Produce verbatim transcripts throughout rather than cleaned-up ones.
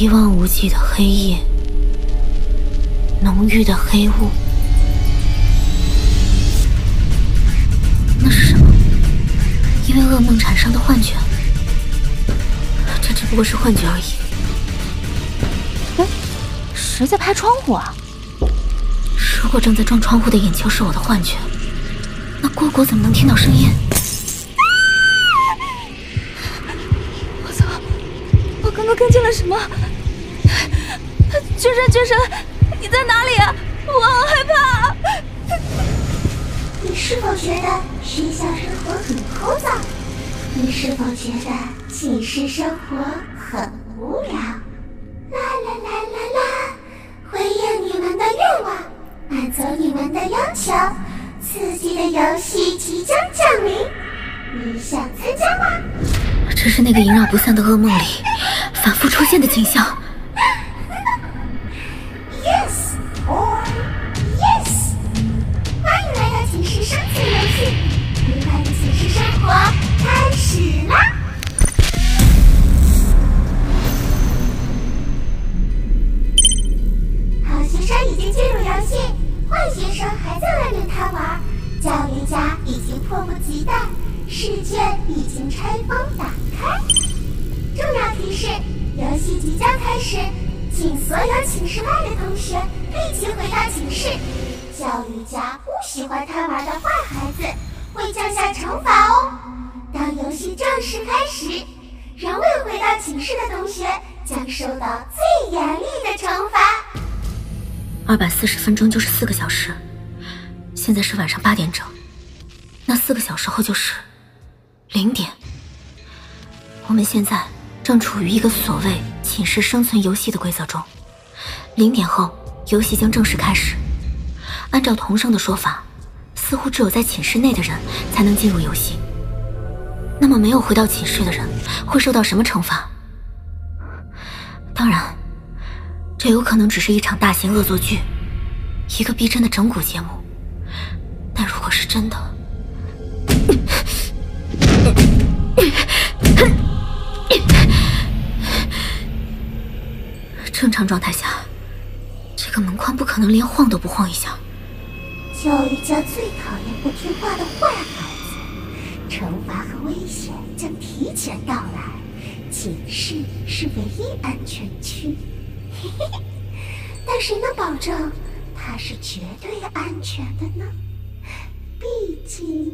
一望无际的黑夜，浓郁的黑雾，那是什么？因为噩梦产生的幻觉？这只不过是幻觉而已。 哎，谁在拍窗户啊？ 如果正在撞窗户的眼球是我的幻觉，那蝈蝈怎么能听到声音？ 我操！我刚刚看见了什么？绝神，绝神，你在哪里啊？我好害怕！ 你是否觉得学校生活很枯燥？你是否觉得寝室生活很无聊？啦啦啦啦啦！回应你们的愿望，满足你们的要求，刺激的游戏即将降临，你想参加吗？ 这是那个萦绕不散的噩梦里反复出现的景象。 Yes or yes！ 欢迎来到寝室生存游戏，愉快的寝室生活开始啦！好学生已经进入游戏，坏学生还在外面贪玩，教育家已经迫不及待，试卷已经拆封打开。重要提示：游戏即将开始，请所有寝室外的同学立即回到寝室。教育家不喜欢贪玩的坏孩子，会降下惩罚哦。当游戏正式开始，仍未回到寝室的同学将受到最严厉的惩罚。 二百四十分钟就是四个小时，现在是晚上八点整，那四个小时后就是零点。我们现在正处于一个所谓寝室生存游戏的规则中，零点后游戏将正式开始。按照童生的说法，似乎只有在寝室内的人才能进入游戏。那么没有回到寝室的人会受到什么惩罚？当然，这有可能只是一场大型恶作剧，一个逼真的整蛊节目。但如果是真的，正常状态下，这个门框不可能连晃都不晃一下。 教育家最讨厌不听话的坏孩子，惩罚和危险将提前到来。寝室是唯一安全区，嘿嘿，但谁能保证它是绝对安全的呢？毕竟，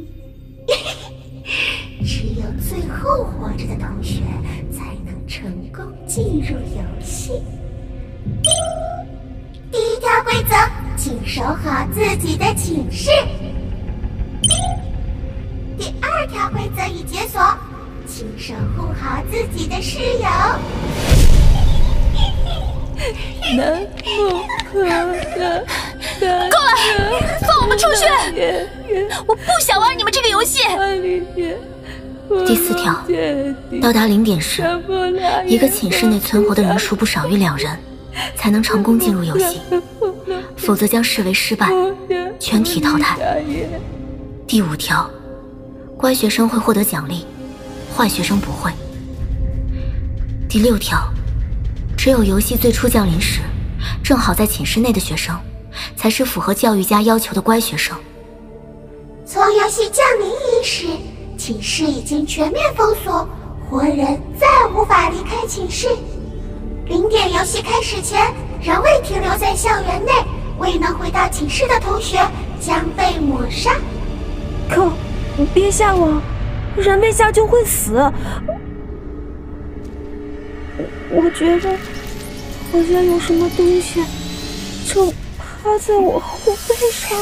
只有最后活着的同学才能成功进入游戏。第一条规则，请守好自己的寝室。第二条规则已解锁，请守护好自己的室友。 南无可的，够了，放我们出去！我不想玩你们这个游戏。 第四条，到达零点时，一个寝室内存活的人数不少于两人，才能成功进入游戏，否则将视为失败，全体淘汰。第五条，乖学生会获得奖励，坏学生不会。第六条，只有游戏最初降临时，正好在寝室内的学生，才是符合教育家要求的乖学生。 从游戏降临伊始，寝室已经全面封锁，活人再无法离开寝室。零点游戏开始前，仍未停留在校园内，未能回到寝室的同学将被抹杀。 可，别吓我，人被吓就会死。我我觉得好像有什么东西正趴在我后背上。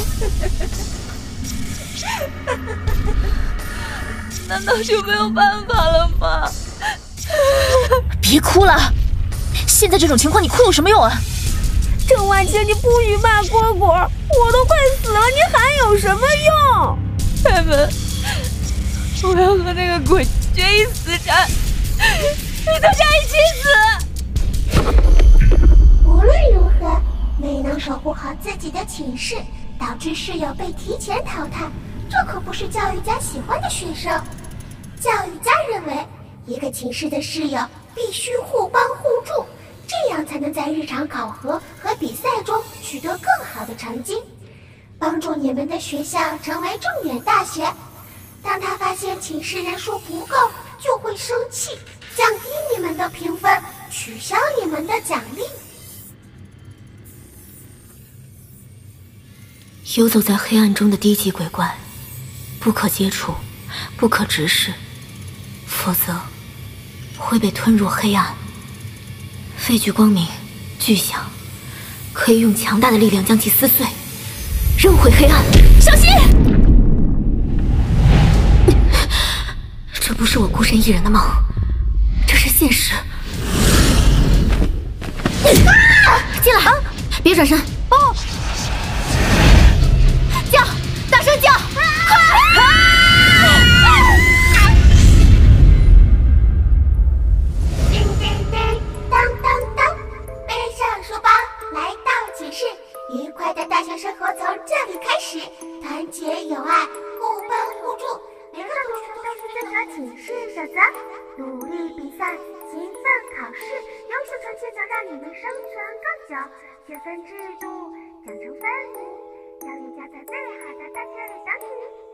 难道就没有办法了吗？ 别哭了，现在这种情况你哭有什么用啊？ 郑婉清，你不许骂蝈蝈，我都快死了，你喊有什么用？ 凯文，我要和那个鬼决一死战，大家一起死！ 无论如何，没能守护好自己的寝室，导致室友被提前淘汰，这可不是教育家喜欢的学生。教育家认为，一个寝室的室友必须互帮互助， 这样才能在日常考核和比赛中取得更好的成绩，帮助你们的学校成为重点大学。当他发现寝室人数不够，就会生气，降低你们的评分，取消你们的奖励。 游走在黑暗中的低级鬼怪，不可接触，不可直视，否则会被吞入黑暗。废具光明，巨响，可以用强大的力量将其撕碎，扔回黑暗。小心！这不是我孤身一人的梦，这是现实。啊！进来，啊、别转身。哦！叫，大声叫！快！ 叮叮叮，当当当，背上书包，来到寝室。愉快的大学生活从这里开始，团结友爱，互帮互助。每个同学都是遵守寝室守则，努力比赛，勤奋考试，优秀成绩能让你们生存更久。学分制度，奖惩分明，教育家在最好的大学里想你。